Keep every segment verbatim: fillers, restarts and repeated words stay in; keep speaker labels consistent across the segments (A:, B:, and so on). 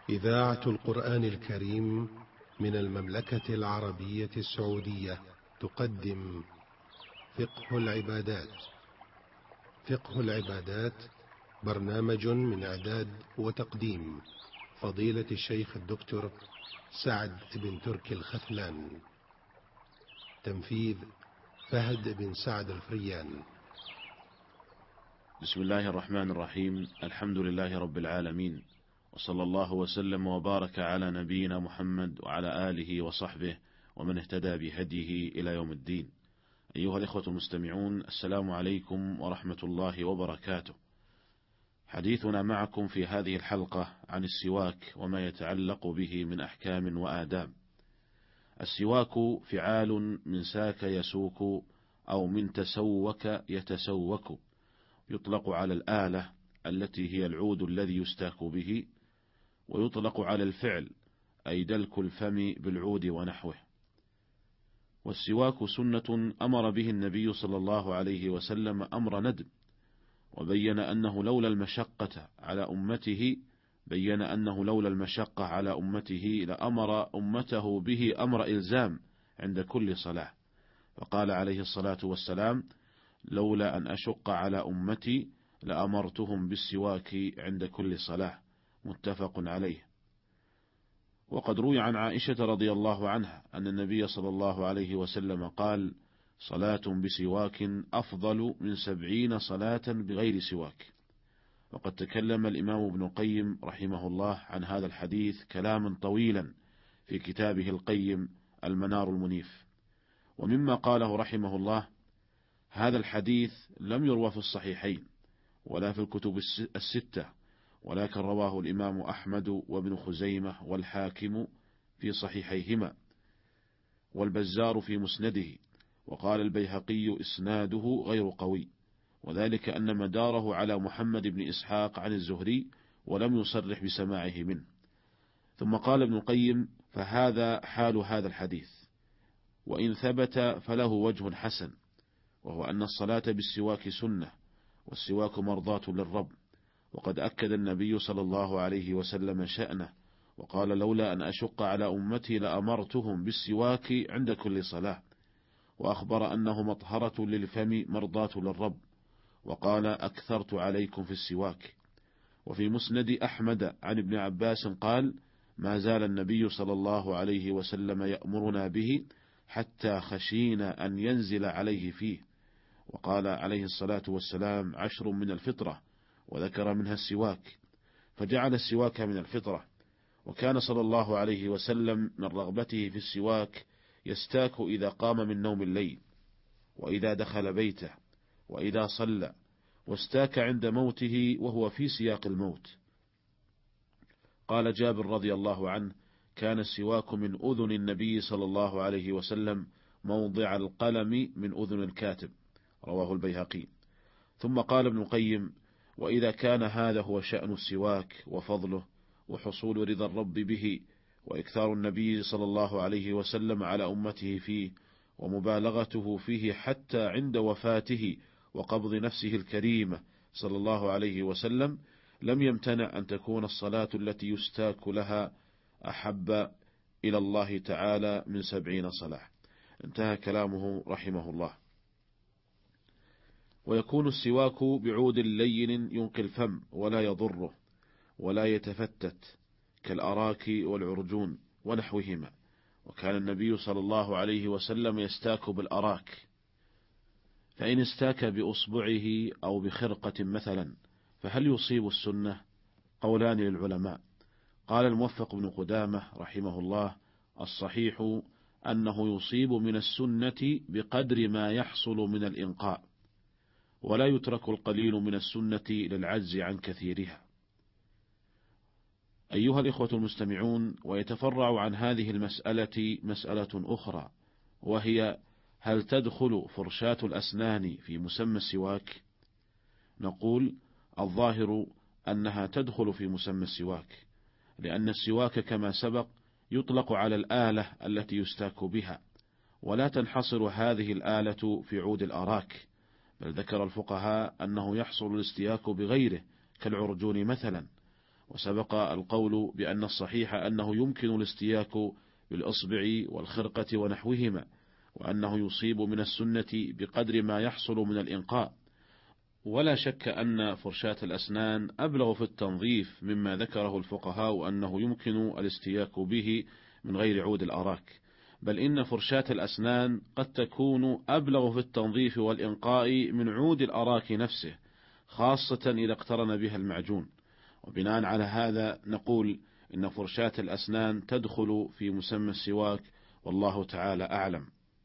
A: إذاعة القرآن الكريم من المملكة العربية السعودية تقدم فقه العبادات. فقه العبادات برنامج من إعداد وتقديم فضيلة الشيخ الدكتور سعد بن تركي الختلان. تنفيذ فهد بن سعد الفريان.
B: بسم الله الرحمن الرحيم. الحمد لله رب العالمين، وصلى الله وسلم وبارك على نبينا محمد وعلى آله وصحبه ومن اهتدى بهديه إلى يوم الدين. أيها الإخوة المستمعون، السلام عليكم ورحمة الله وبركاته. حديثنا معكم في هذه الحلقة عن السواك وما يتعلق به من أحكام وآداب. السواك فعال من ساك يسوك أو من تسوك يتسوك، يطلق على الآلة التي هي العود الذي يستاك به، ويطلق على الفعل أي دلك الفم بالعود ونحوه. والسواك سنة أمر به النبي صلى الله عليه وسلم أمر ندب، وبين أنه لولا المشقة على أمته بين أنه لولا المشقة على أمته لأمر أمته به أمر إلزام عند كل صلاة، فقال عليه الصلاة والسلام: لولا أن أشق على أمتي لأمرتهم بالسواك عند كل صلاة، متفق عليه. وقد روي عن عائشة رضي الله عنها أن النبي صلى الله عليه وسلم قال: صلاة بسواك أفضل من سبعين صلاة بغير سواك. وقد تكلم الإمام ابن القيم رحمه الله عن هذا الحديث كلاما طويلا في كتابه القيم المنار المنيف. ومما قاله رحمه الله: هذا الحديث لم يروى في الصحيحين ولا في الكتب الستة، ولكن رواه الإمام أحمد وابن خزيمة والحاكم في صحيحيهما، والبزار في مسنده. وقال البيهقي: إسناده غير قوي، وذلك أن مداره على محمد بن إسحاق عن الزهري ولم يصرح بسماعه منه. ثم قال ابن القيم: فهذا حال هذا الحديث، وإن ثبت فله وجه حسن، وهو أن الصلاة بالسواك سنة، والسواك مرضاة للرب. وقد أكد النبي صلى الله عليه وسلم شأنه وقال: لولا أن أشق على أمتي لأمرتهم بالسواك عند كل صلاة. وأخبر أنه مطهرة للفم مرضاة للرب، وقال: أكثرت عليكم في السواك. وفي مسند أحمد عن ابن عباس قال: ما زال النبي صلى الله عليه وسلم يأمرنا به حتى خشينا أن ينزل عليه فيه. وقال عليه الصلاة والسلام: عشر من الفطرة، وذكر منها السواك، فجعل السواك من الفطرة. وكان صلى الله عليه وسلم من رغبته في السواك يستاك إذا قام من نوم الليل، وإذا دخل بيته، وإذا صلى، واستاك عند موته وهو في سياق الموت. قال جابر رضي الله عنه: كان السواك من أذن النبي صلى الله عليه وسلم موضع القلم من أذن الكاتب، رواه البيهقي. ثم قال ابن القيم: وإذا كان هذا هو شأن السواك وفضله وحصول رضا الرب به، وإكثار النبي صلى الله عليه وسلم على أمته فيه، ومبالغته فيه حتى عند وفاته وقبض نفسه الكريمة صلى الله عليه وسلم، لم يمتنع أن تكون الصلاة التي يستاك لها أحب إلى الله تعالى من سبعين صلاة. انتهى كلامه رحمه الله. ويكون السواك بعود لين ينقي الفم ولا يضره ولا يتفتت كالأراك والعرجون ونحوهما. وكان النبي صلى الله عليه وسلم يستاك بالأراك، فإن استاك بأصبعه أو بخرقة مثلا فهل يصيب السنة؟ قولان للعلماء. قال الموفق بن قدامة رحمه الله: الصحيح أنه يصيب من السنة بقدر ما يحصل من الإنقاء، ولا يترك القليل من السنة للعجز عن كثيرها. أيها الإخوة المستمعون، ويتفرع عن هذه المسألة مسألة أخرى، وهي: هل تدخل فرشاة الأسنان في مسمى السواك؟ نقول: الظاهر أنها تدخل في مسمى السواك، لأن السواك كما سبق يطلق على الآلة التي يستاك بها، ولا تنحصر هذه الآلة في عود الأراك، بل ذكر الفقهاء أنه يحصل الاستياك بغيره كالعرجون مثلا، وسبق القول بأن الصحيح أنه يمكن الاستياك بالإصبع والخرقة ونحوهما، وأنه يصيب من السنة بقدر ما يحصل من الإنقاء. ولا شك أن فرشاة الأسنان أبلغ في التنظيف مما ذكره الفقهاء أنه يمكن الاستياك به من غير عود الأراك، بل إن فرشاة الأسنان قد تكون أبلغ في التنظيف والإنقاء من عود الأراك نفسه، خاصة إذا اقترن بها المعجون. وبناء على هذا نقول إن فرشاة الأسنان تدخل في مسمى السواك، والله تعالى أعلم.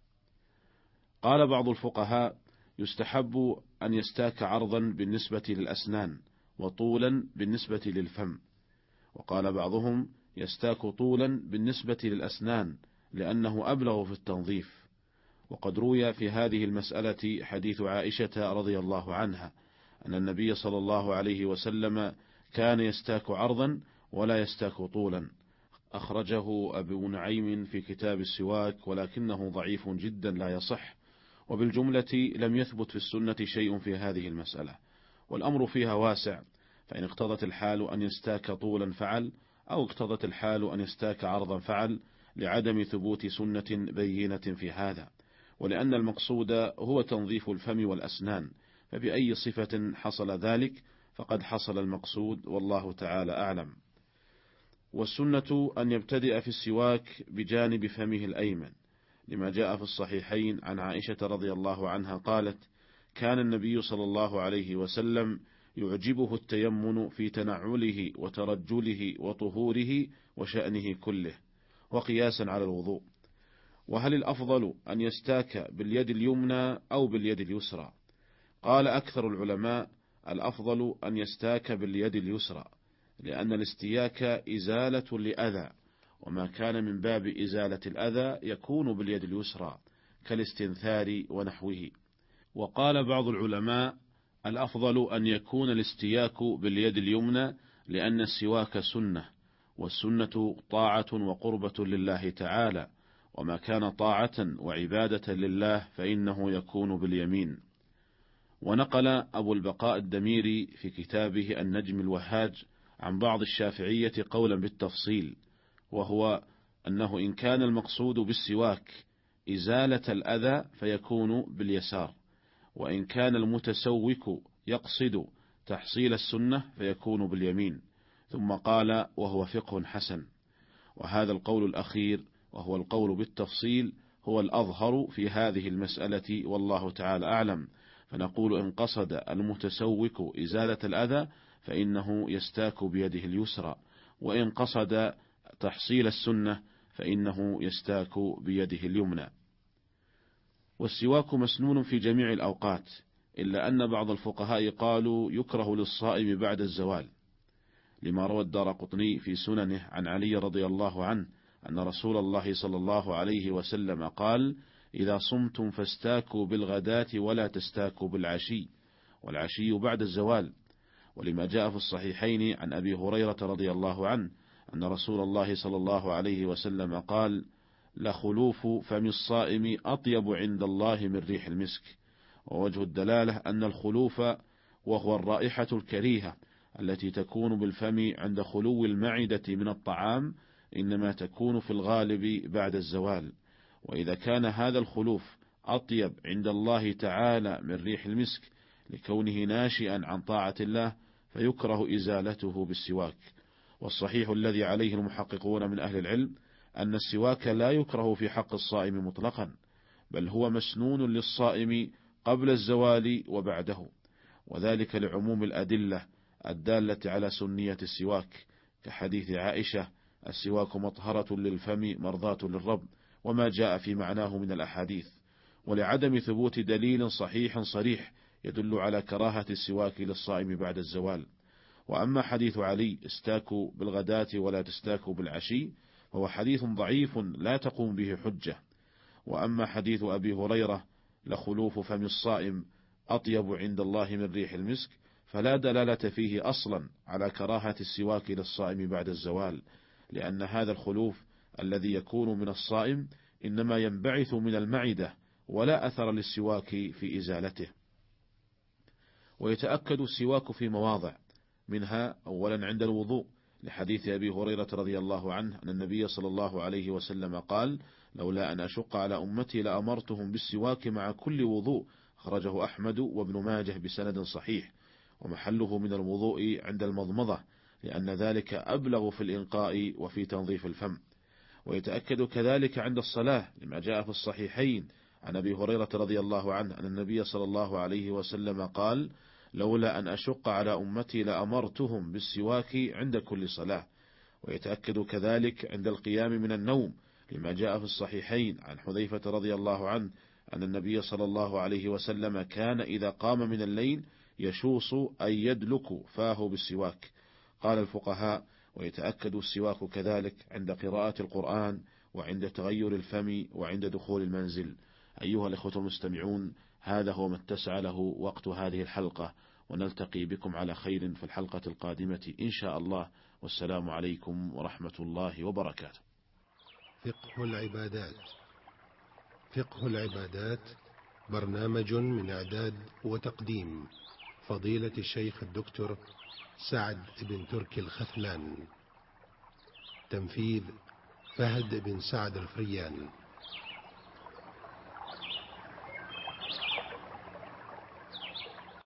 B: قال بعض الفقهاء: يستحب أن يستاك عرضا بالنسبة للأسنان وطولا بالنسبة للفم. وقال بعضهم: يستاك طولا بالنسبة للأسنان لأنه أبلغ في التنظيف. وقد روي في هذه المسألة حديث عائشة رضي الله عنها أن النبي صلى الله عليه وسلم كان يستاك عرضا ولا يستاك طولا، أخرجه أبو نعيم في كتاب السواك، ولكنه ضعيف جدا لا يصح، وبالجملة لم يثبت في السنة شيء في هذه المسألة، والأمر فيها واسع، فإن اقتضت الحال أن يستاك طولا فعل، أو اقتضت الحال أن يستاك عرضا فعل، لعدم ثبوت سنة بينة في هذا، ولأن المقصود هو تنظيف الفم والأسنان، فبأي صفة حصل ذلك فقد حصل المقصود، والله تعالى أعلم. والسنة أن يبتدئ في السواك بجانب فمه الأيمن، لما جاء في الصحيحين عن عائشة رضي الله عنها قالت: كان النبي صلى الله عليه وسلم يعجبه التيمن في تنعله وترجله وطهوره وشأنه كله، وقياسا على الوضوء. وهل الأفضل أن يستاك باليد اليمنى أو باليد اليسرى؟ قال أكثر العلماء: الأفضل أن يستاك باليد اليسرى، لأن الاستياك إزالة لأذى، وما كان من باب إزالة الأذى يكون باليد اليسرى كالاستنثار ونحوه. وقال بعض العلماء: الأفضل أن يكون الاستياك باليد اليمنى، لأن السواك سنة، والسنة طاعة وقربة لله تعالى، وما كان طاعة وعبادة لله فإنه يكون باليمين. ونقل أبو البقاء الدميري في كتابه النجم الوهاج عن بعض الشافعية قولا بالتفصيل، وهو أنه إن كان المقصود بالسواك إزالة الأذى فيكون باليسار، وإن كان المتسوك يقصد تحصيل السنة فيكون باليمين. ثم قال: وهو فقه حسن. وهذا القول الأخير وهو القول بالتفصيل هو الأظهر في هذه المسألة، والله تعالى أعلم. فنقول: إن قصد المتسوك إزالة الأذى فإنه يستاك بيده اليسرى، وإن قصد تحصيل السنة فإنه يستاك بيده اليمنى. والسواك مسنون في جميع الأوقات، إلا أن بعض الفقهاء قالوا يكره للصائم بعد الزوال، لما روى الدارقطني في سننه عن علي رضي الله عنه أن رسول الله صلى الله عليه وسلم قال: إذا صمتم فاستاكوا بالغداة ولا تستاكوا بالعشي، والعشي بعد الزوال. ولما جاء في الصحيحين عن أبي هريرة رضي الله عنه أن رسول الله صلى الله عليه وسلم قال: لخلوف فم الصائم أطيب عند الله من ريح المسك. ووجه الدلالة أن الخلوف وهو الرائحة الكريهة التي تكون بالفم عند خلو المعدة من الطعام، إنما تكون في الغالب بعد الزوال. وإذا كان هذا الخلوف أطيب عند الله تعالى من ريح المسك لكونه ناشئا عن طاعة الله، فيكره إزالته بالسواك. والصحيح الذي عليه المحققون من أهل العلم أن السواك لا يكره في حق الصائم مطلقا، بل هو مسنون للصائم قبل الزوال وبعده، وذلك لعموم الأدلة الدالة على سنية السواك، كحديث عائشة: السواك مطهرة للفم مرضاة للرب، وما جاء في معناه من الأحاديث، ولعدم ثبوت دليل صحيح صريح يدل على كراهة السواك للصائم بعد الزوال. وأما حديث علي: استاكوا بالغداة ولا تستاكوا بالعشي، فهو حديث ضعيف لا تقوم به حجة. وأما حديث أبي هريرة: لخلوف فم الصائم أطيب عند الله من ريح المسك، فلا دلالة فيه أصلا على كراهة السواك للصائم بعد الزوال، لأن هذا الخلوف الذي يكون من الصائم إنما ينبعث من المعدة، ولا أثر للسواك في إزالته. ويتأكد السواك في مواضع، منها أولا عند الوضوء، لحديث أبي هريرة رضي الله عنه أن النبي صلى الله عليه وسلم قال: لولا أن أشق على أمتي لأمرتهم بالسواك مع كل وضوء. خرجه أحمد وابن ماجه بسند صحيح. ومحله من الوضوء عند المضمضة، لأن ذلك أبلغ في الإنقاء وفي تنظيف الفم. ويتأكد كذلك عند الصلاة لما جاء في الصحيحين عن أبي هريرة رضي الله عنه أن النبي صلى الله عليه وسلم قال: لولا أن أشق على أمتي لأمرتهم بالسواك عند كل صلاة. ويتأكد كذلك عند القيام من النوم لما جاء في الصحيحين عن حذيفة رضي الله عنه أن النبي صلى الله عليه وسلم كان إذا قام من الليل يشوص أي يدلك فاه بالسواك. قال الفقهاء: ويتأكد السواك كذلك عند قراءة القرآن وعند تغير الفم وعند دخول المنزل. أيها الإخوة المستمعون، هذا هو ما اتسع له وقت هذه الحلقة، ونلتقي بكم على خير في الحلقة القادمة إن شاء الله، والسلام عليكم ورحمة الله وبركاته.
A: فقه العبادات. فقه العبادات برنامج من إعداد وتقديم فضيلة الشيخ الدكتور سعد بن تركي الخثلان. تنفيذ فهد بن سعد الفريان.